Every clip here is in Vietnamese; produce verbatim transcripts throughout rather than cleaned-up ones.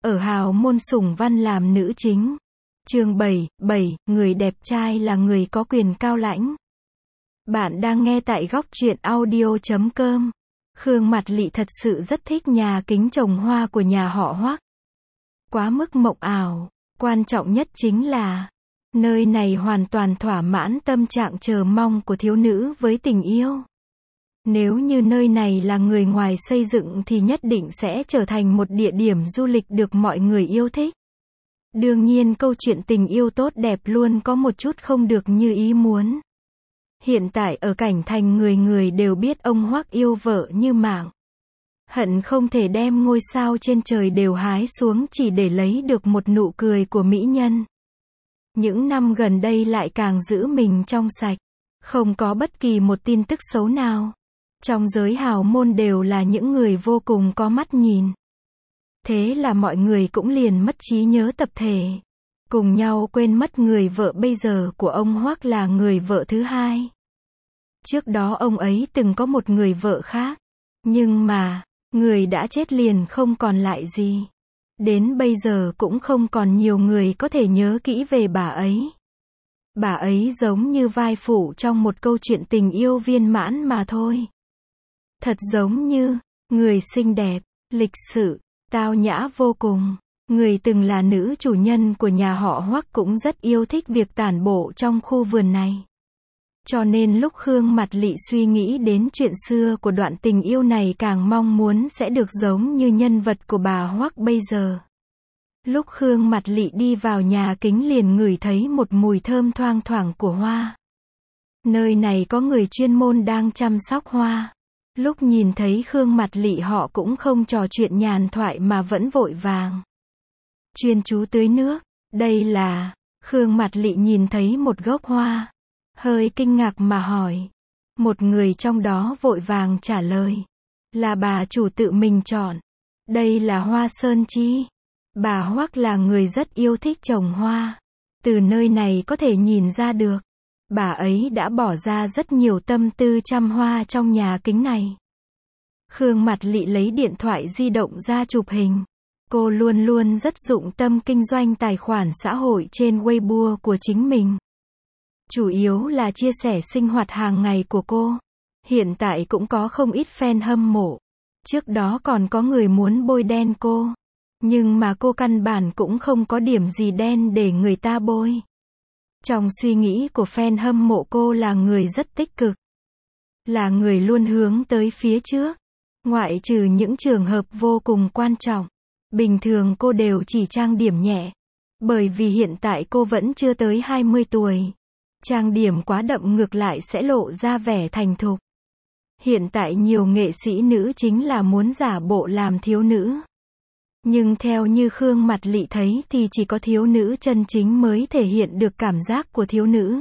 ở hào môn Sùng Văn làm nữ chính. Chương bảy, bảy, người đẹp trai là người có quyền cao lãnh. Bạn đang nghe tại góc truyện audio chấm com. Khương Mạt Lị thật sự rất thích nhà kính trồng hoa của nhà họ Hoắc. Quá mức mộng ảo, quan trọng nhất chính là nơi này hoàn toàn thỏa mãn tâm trạng chờ mong của thiếu nữ với tình yêu. Nếu như nơi này là người ngoài xây dựng thì nhất định sẽ trở thành một địa điểm du lịch được mọi người yêu thích. Đương nhiên câu chuyện tình yêu tốt đẹp luôn có một chút không được như ý muốn. Hiện tại ở Cảnh Thành người người đều biết ông Hoắc yêu vợ như mạng. Hận không thể đem ngôi sao trên trời đều hái xuống chỉ để lấy được một nụ cười của mỹ nhân. Những năm gần đây lại càng giữ mình trong sạch. Không có bất kỳ một tin tức xấu nào. Trong giới hào môn đều là những người vô cùng có mắt nhìn. Thế là mọi người cũng liền mất trí nhớ tập thể. Cùng nhau quên mất người vợ bây giờ của ông Hoắc là người vợ thứ hai. Trước đó ông ấy từng có một người vợ khác. Nhưng mà, người đã chết liền không còn lại gì. Đến bây giờ cũng không còn nhiều người có thể nhớ kỹ về bà ấy. Bà ấy giống như vai phụ trong một câu chuyện tình yêu viên mãn mà thôi. Thật giống như, người xinh đẹp, lịch sự, tao nhã vô cùng. Người từng là nữ chủ nhân của nhà họ Hoắc cũng rất yêu thích việc tản bộ trong khu vườn này. Cho nên lúc Khương Mạt Lị suy nghĩ đến chuyện xưa của đoạn tình yêu này càng mong muốn sẽ được giống như nhân vật của bà Hoắc bây giờ. Lúc Khương Mạt Lị đi vào nhà kính liền ngửi thấy một mùi thơm thoang thoảng của hoa. Nơi này có người chuyên môn đang chăm sóc hoa. Lúc nhìn thấy Khương Mạt Lị họ cũng không trò chuyện nhàn thoại mà vẫn vội vàng chuyên chú tưới nước. Đây là, Khương Mạt Lị nhìn thấy một gốc hoa, hơi kinh ngạc mà hỏi. Một người trong đó vội vàng trả lời, là bà chủ tự mình chọn. Đây là hoa sơn chi. Bà Hoắc là người rất yêu thích trồng hoa. Từ nơi này có thể nhìn ra được, bà ấy đã bỏ ra rất nhiều tâm tư chăm hoa trong nhà kính này. Khương Mạt Lị lấy điện thoại di động ra chụp hình. Cô luôn luôn rất dụng tâm kinh doanh tài khoản xã hội trên Weibo của chính mình. Chủ yếu là chia sẻ sinh hoạt hàng ngày của cô. Hiện tại cũng có không ít fan hâm mộ. Trước đó còn có người muốn bôi đen cô. Nhưng mà cô căn bản cũng không có điểm gì đen để người ta bôi. Trong suy nghĩ của fan hâm mộ cô là người rất tích cực. Là người luôn hướng tới phía trước. Ngoại trừ những trường hợp vô cùng quan trọng. Bình thường cô đều chỉ trang điểm nhẹ. Bởi vì hiện tại cô vẫn chưa tới hai mươi tuổi. Trang điểm quá đậm ngược lại sẽ lộ ra vẻ thành thục. Hiện tại nhiều nghệ sĩ nữ chính là muốn giả bộ làm thiếu nữ. Nhưng theo như Khương Mạt Lị thấy thì chỉ có thiếu nữ chân chính mới thể hiện được cảm giác của thiếu nữ.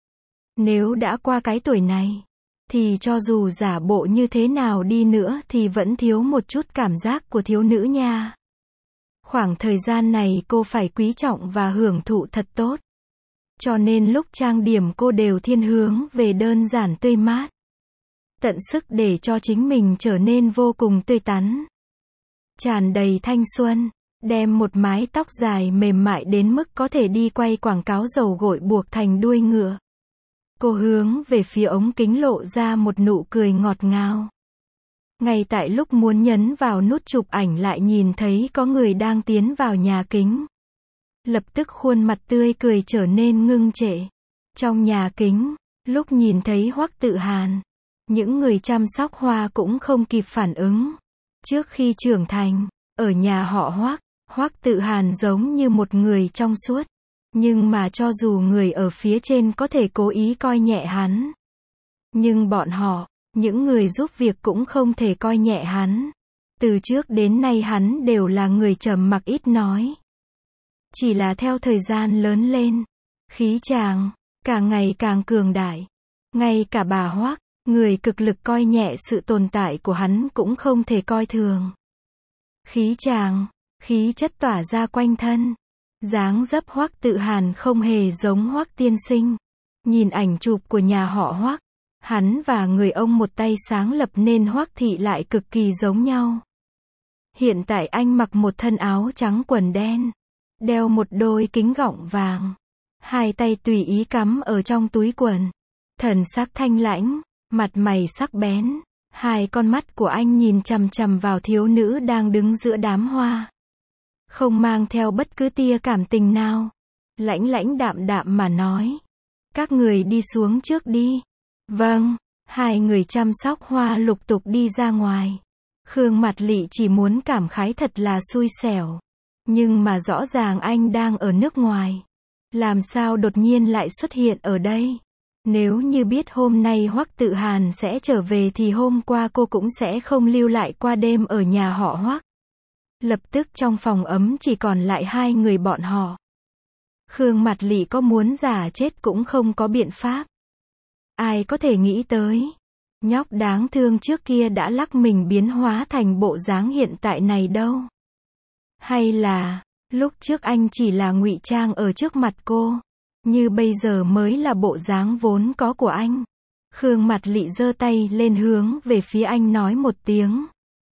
Nếu đã qua cái tuổi này, thì cho dù giả bộ như thế nào đi nữa thì vẫn thiếu một chút cảm giác của thiếu nữ nha. Khoảng thời gian này cô phải quý trọng và hưởng thụ thật tốt. Cho nên lúc trang điểm cô đều thiên hướng về đơn giản tươi mát. Tận sức để cho chính mình trở nên vô cùng tươi tắn. Tràn đầy thanh xuân. Đem một mái tóc dài mềm mại đến mức có thể đi quay quảng cáo dầu gội buộc thành đuôi ngựa. Cô hướng về phía ống kính lộ ra một nụ cười ngọt ngào. Ngay tại lúc muốn nhấn vào nút chụp ảnh lại nhìn thấy có người đang tiến vào nhà kính. Lập tức khuôn mặt tươi cười trở nên ngưng trệ. Trong nhà kính, lúc nhìn thấy Hoắc Tự Hàn, những người chăm sóc hoa cũng không kịp phản ứng. Trước khi trưởng thành, ở nhà họ Hoắc, Hoắc Tự Hàn giống như một người trong suốt. Nhưng mà cho dù người ở phía trên có thể cố ý coi nhẹ hắn, nhưng bọn họ, những người giúp việc cũng không thể coi nhẹ hắn. Từ trước đến nay hắn đều là người trầm mặc ít nói. Chỉ là theo thời gian lớn lên, khí chàng càng ngày càng cường đại. Ngay cả bà Hoắc, người cực lực coi nhẹ sự tồn tại của hắn cũng không thể coi thường. Khí chàng, khí chất tỏa ra quanh thân. Dáng dấp Hoắc Tự Hàn không hề giống Hoắc tiên sinh. Nhìn ảnh chụp của nhà họ Hoắc, hắn và người ông một tay sáng lập nên Hoắc thị lại cực kỳ giống nhau. Hiện tại anh mặc một thân áo trắng quần đen, đeo một đôi kính gọng vàng, hai tay tùy ý cắm ở trong túi quần, thần sắc thanh lãnh, mặt mày sắc bén, hai con mắt của anh nhìn chằm chằm vào thiếu nữ đang đứng giữa đám hoa, không mang theo bất cứ tia cảm tình nào, lãnh lãnh đạm đạm mà nói, các người đi xuống trước đi. Vâng, hai người chăm sóc hoa lục tục đi ra ngoài. Khương Mạt Lị chỉ muốn cảm khái thật là xui xẻo. Nhưng mà rõ ràng anh đang ở nước ngoài. Làm sao đột nhiên lại xuất hiện ở đây? Nếu như biết hôm nay Hoắc Tự Hàn sẽ trở về thì hôm qua cô cũng sẽ không lưu lại qua đêm ở nhà họ Hoắc. Lập tức trong phòng ấm chỉ còn lại hai người bọn họ. Khương Mạt Lị có muốn giả chết cũng không có biện pháp. Ai có thể nghĩ tới, nhóc đáng thương trước kia đã lắc mình biến hóa thành bộ dáng hiện tại này đâu. Hay là, lúc trước anh chỉ là ngụy trang ở trước mặt cô, như bây giờ mới là bộ dáng vốn có của anh. Khương Mạt Lị giơ tay lên hướng về phía anh nói một tiếng.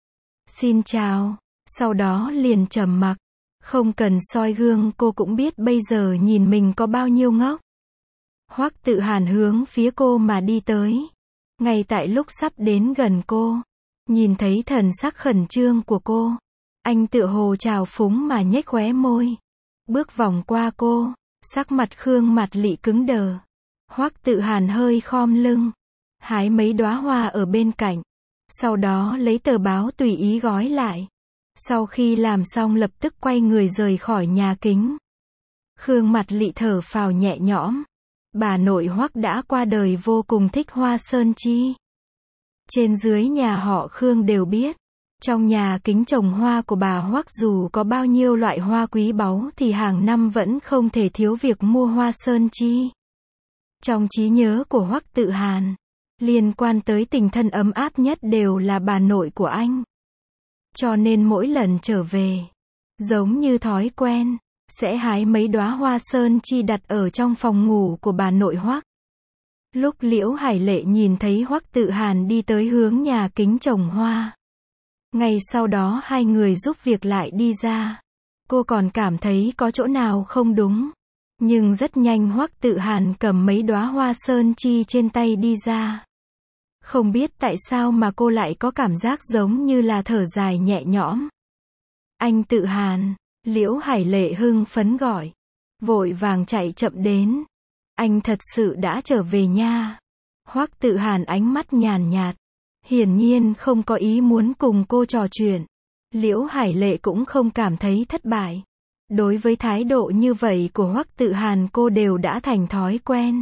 Xin chào, sau đó liền trầm mặc. Không cần soi gương cô cũng biết bây giờ nhìn mình có bao nhiêu ngốc. Hoắc Tự Hàn hướng phía cô mà đi tới. Ngay tại lúc sắp đến gần cô, nhìn thấy thần sắc khẩn trương của cô, anh tựa hồ trào phúng mà nhếch khóe môi. Bước vòng qua cô, sắc mặt Khương Mạt Lị cứng đờ. Hoắc Tự Hàn hơi khom lưng, hái mấy đóa hoa ở bên cạnh, sau đó lấy tờ báo tùy ý gói lại. Sau khi làm xong lập tức quay người rời khỏi nhà kính. Khương Mạt Lị thở phào nhẹ nhõm. Bà nội Hoắc đã qua đời vô cùng thích hoa sơn chi. Trên dưới nhà họ Khương đều biết, trong nhà kính trồng hoa của bà Hoắc dù có bao nhiêu loại hoa quý báu thì hàng năm vẫn không thể thiếu việc mua hoa sơn chi. Trong trí nhớ của Hoắc Tự Hàn, liên quan tới tình thân ấm áp nhất đều là bà nội của anh. Cho nên mỗi lần trở về, giống như thói quen, sẽ hái mấy đóa hoa sơn chi đặt ở trong phòng ngủ của bà nội Hoắc. Lúc Liễu Hải Lệ nhìn thấy Hoắc Tự Hàn đi tới hướng nhà kính trồng hoa, ngay sau đó hai người giúp việc lại đi ra. Cô còn cảm thấy có chỗ nào không đúng, nhưng rất nhanh Hoắc Tự Hàn cầm mấy đóa hoa sơn chi trên tay đi ra. Không biết tại sao mà cô lại có cảm giác giống như là thở dài nhẹ nhõm. Anh Tự Hàn, Liễu Hải Lệ hưng phấn gọi, vội vàng chạy chậm đến. Anh thật sự đã trở về nha. Hoắc Tự Hàn ánh mắt nhàn nhạt, hiển nhiên không có ý muốn cùng cô trò chuyện. Liễu Hải Lệ cũng không cảm thấy thất bại. Đối với thái độ như vậy của Hoắc Tự Hàn cô đều đã thành thói quen.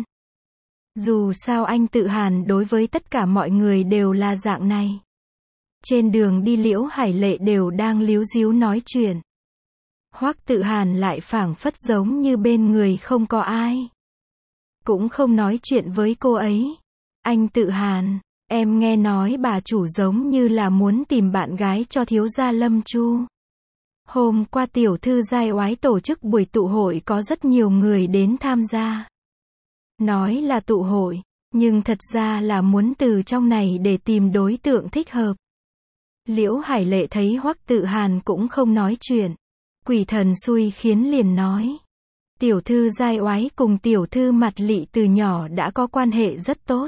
Dù sao anh Tự Hàn đối với tất cả mọi người đều là dạng này. Trên đường đi Liễu Hải Lệ đều đang líu díu nói chuyện. Hoắc Tự Hàn lại phảng phất giống như bên người không có ai. Cũng không nói chuyện với cô ấy. Anh Tự Hàn, em nghe nói bà chủ giống như là muốn tìm bạn gái cho thiếu gia Lâm Chu. Hôm qua tiểu thư giai oái tổ chức buổi tụ hội có rất nhiều người đến tham gia. Nói là tụ hội, nhưng thật ra là muốn từ trong này để tìm đối tượng thích hợp. Liễu Hải Lệ thấy Hoắc Tự Hàn cũng không nói chuyện. Quỷ thần xui khiến liền nói. Tiểu thư giai oái cùng tiểu thư Mạt Lị từ nhỏ đã có quan hệ rất tốt.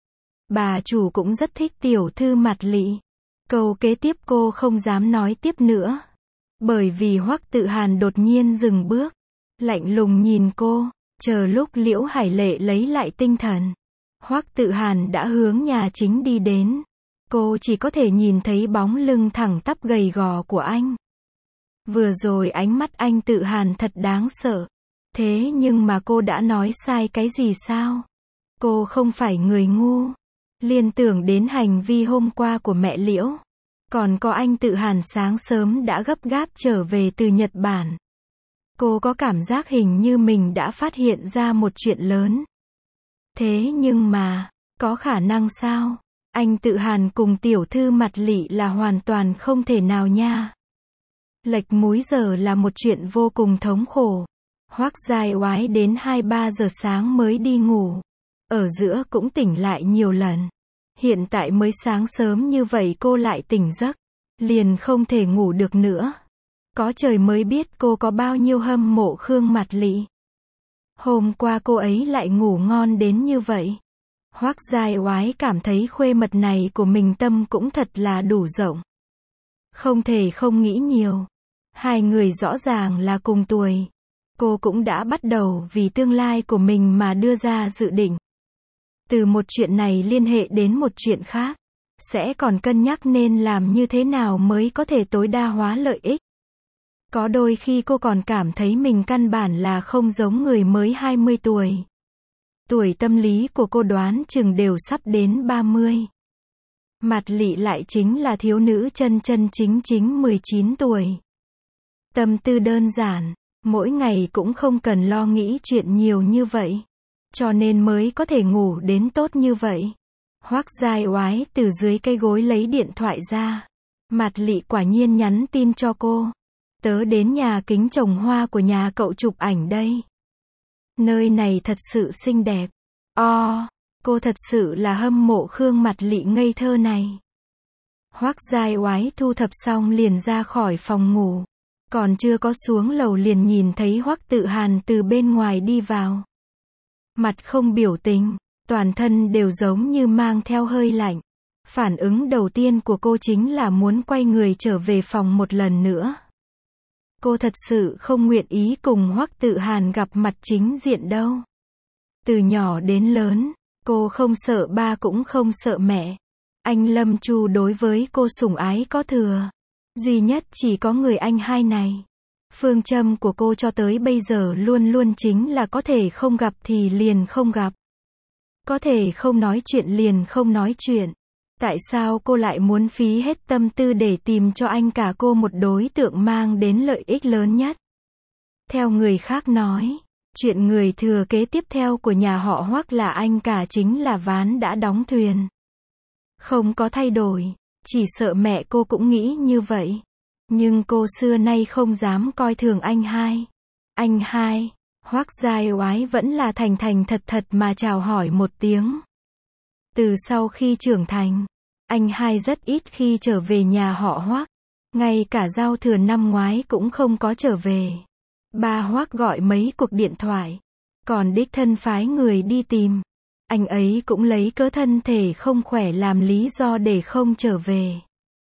Bà chủ cũng rất thích tiểu thư Mạt Lị. Câu kế tiếp cô không dám nói tiếp nữa. Bởi vì Hoắc Tự Hàn đột nhiên dừng bước. Lạnh lùng nhìn cô, chờ lúc Liễu Hải Lệ lấy lại tinh thần. Hoắc Tự Hàn đã hướng nhà chính đi đến. Cô chỉ có thể nhìn thấy bóng lưng thẳng tắp gầy gò của anh. Vừa rồi ánh mắt anh Tự Hàn thật đáng sợ. Thế nhưng mà cô đã nói sai cái gì sao? Cô không phải người ngu. Liên tưởng đến hành vi hôm qua của mẹ Liễu. Còn có anh Tự Hàn sáng sớm đã gấp gáp trở về từ Nhật Bản. Cô có cảm giác hình như mình đã phát hiện ra một chuyện lớn. Thế nhưng mà, có khả năng sao? Anh Tự Hàn cùng tiểu thư Mạt Lị là hoàn toàn không thể nào nha. Lệch múi giờ là một chuyện vô cùng thống khổ. Hoắc giai oái đến hai ba giờ sáng mới đi ngủ. Ở giữa cũng tỉnh lại nhiều lần. Hiện tại mới sáng sớm như vậy cô lại tỉnh giấc. liền không thể ngủ được nữa. Có trời mới biết cô có bao nhiêu hâm mộ Khương Mạt Lị. Hôm qua cô ấy lại ngủ ngon đến như vậy. Hoắc Giai Oái cảm thấy khuê mật này của mình tâm cũng thật là đủ rộng. Không thể không nghĩ nhiều. Hai người rõ ràng là cùng tuổi. Cô cũng đã bắt đầu vì tương lai của mình mà đưa ra dự định. Từ một chuyện này liên hệ đến một chuyện khác. Sẽ còn cân nhắc nên làm như thế nào mới có thể tối đa hóa lợi ích. Có đôi khi cô còn cảm thấy mình căn bản là không giống người mới hai mươi tuổi. Tuổi tâm lý của cô đoán chừng đều sắp đến ba mươi. Mạt Lị lại chính là thiếu nữ chân chân chính chính mười chín tuổi. Tâm tư đơn giản, mỗi ngày cũng không cần lo nghĩ chuyện nhiều như vậy. Cho nên mới có thể ngủ đến tốt như vậy. Hoắc Giai Oái từ dưới cây gối lấy điện thoại ra. Mạt Lị quả nhiên nhắn tin cho cô. Tớ đến nhà kính trồng hoa của nhà cậu chụp ảnh đây. Nơi này thật sự xinh đẹp. O, cô thật sự là hâm mộ Khương Mạt Lị ngây thơ này. Hoắc Giai Oái thu thập xong liền ra khỏi phòng ngủ. Còn chưa có xuống lầu liền nhìn thấy Hoắc Tự Hàn từ bên ngoài đi vào. Mặt không biểu tình, toàn thân đều giống như mang theo hơi lạnh. Phản ứng đầu tiên của cô chính là muốn quay người trở về phòng một lần nữa. Cô thật sự không nguyện ý cùng Hoắc Tự Hàn gặp mặt chính diện đâu. Từ nhỏ đến lớn, cô không sợ ba cũng không sợ mẹ. Anh Lâm Chu đối với cô sủng ái có thừa. Duy nhất chỉ có người anh hai này. Phương châm của cô cho tới bây giờ luôn luôn chính là có thể không gặp thì liền không gặp. Có thể không nói chuyện liền không nói chuyện. Tại sao cô lại muốn phí hết tâm tư để tìm cho anh cả cô một đối tượng mang đến lợi ích lớn nhất? Theo người khác nói, chuyện người thừa kế tiếp theo của nhà họ Hoắc là anh cả chính là ván đã đóng thuyền. Không có thay đổi, chỉ sợ mẹ cô cũng nghĩ như vậy. Nhưng cô xưa nay không dám coi thường anh hai. Anh hai, Hoắc Giai Oái vẫn là thành thành thật thật mà chào hỏi một tiếng. Từ sau khi trưởng thành, anh hai rất ít khi trở về nhà họ Hoắc. Ngay cả giao thừa năm ngoái cũng không có trở về. Ba Hoắc gọi mấy cuộc điện thoại. Còn đích thân phái người đi tìm. Anh ấy cũng lấy cớ thân thể không khỏe làm lý do để không trở về.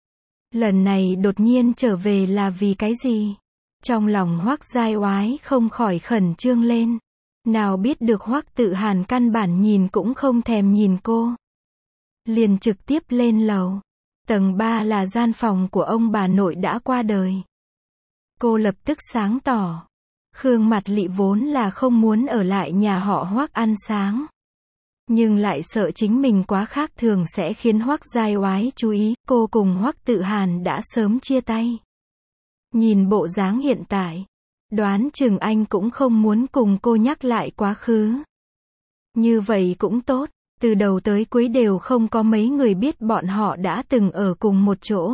Lần này đột nhiên trở về là vì cái gì? Trong lòng Hoắc Giai Oái không khỏi khẩn trương lên. Nào biết được Hoắc Tự Hàn căn bản nhìn cũng không thèm nhìn cô. Liền trực tiếp lên lầu. Tầng ba là gian phòng của ông bà nội đã qua đời. Cô lập tức sáng tỏ. Khương Mạt Lị vốn là không muốn ở lại nhà họ Hoắc ăn sáng. Nhưng lại sợ chính mình quá khác thường sẽ khiến Hoắc Giai Oái chú ý. Cô cùng Hoắc Tự Hàn đã sớm chia tay. Nhìn bộ dáng hiện tại, đoán chừng anh cũng không muốn cùng cô nhắc lại quá khứ. Như vậy cũng tốt, từ đầu tới cuối đều không có mấy người biết bọn họ đã từng ở cùng một chỗ.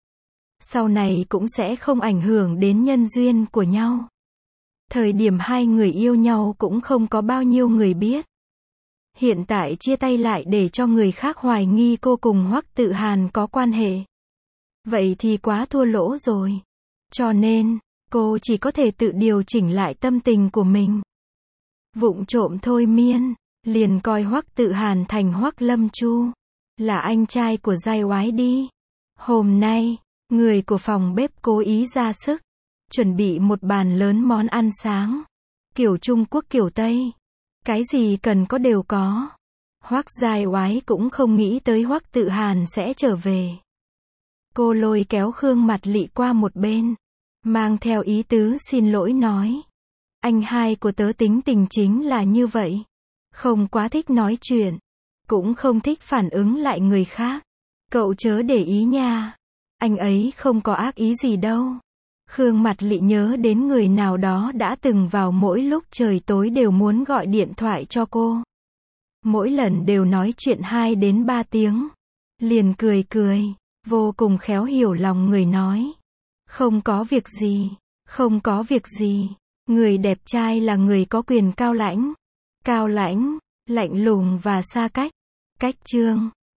Sau này cũng sẽ không ảnh hưởng đến nhân duyên của nhau. Thời điểm hai người yêu nhau cũng không có bao nhiêu người biết. Hiện tại chia tay lại để cho người khác hoài nghi cô cùng Hoắc Tự Hàn có quan hệ. Vậy thì quá thua lỗ rồi. Cho nên, cô chỉ có thể tự điều chỉnh lại tâm tình của mình. Vụng trộm thôi miên, liền coi Hoắc Tự Hàn thành Hoắc Lâm Chu. Là anh trai của Giai Oái đi. Hôm nay, người của phòng bếp cố ý ra sức. Chuẩn bị một bàn lớn món ăn sáng. Kiểu Trung Quốc kiểu Tây. Cái gì cần có đều có. Hoắc Giai Oái cũng không nghĩ tới Hoắc Tự Hàn sẽ trở về. Cô lôi kéo Khương Mạt Lị qua một bên. Mang theo ý tứ xin lỗi nói. Anh hai của tớ tính tình chính là như vậy. Không quá thích nói chuyện. Cũng không thích phản ứng lại người khác. Cậu chớ để ý nha. Anh ấy không có ác ý gì đâu. Khương Mạt Lị nhớ đến người nào đó đã từng vào mỗi lúc trời tối đều muốn gọi điện thoại cho cô. Mỗi lần đều nói chuyện hai đến ba tiếng. Liền cười cười, vô cùng khéo hiểu lòng người nói. Không có việc gì, không có việc gì. Người đẹp trai là người có quyền cao lãnh. Cao lãnh, lạnh lùng và xa cách. Cách chương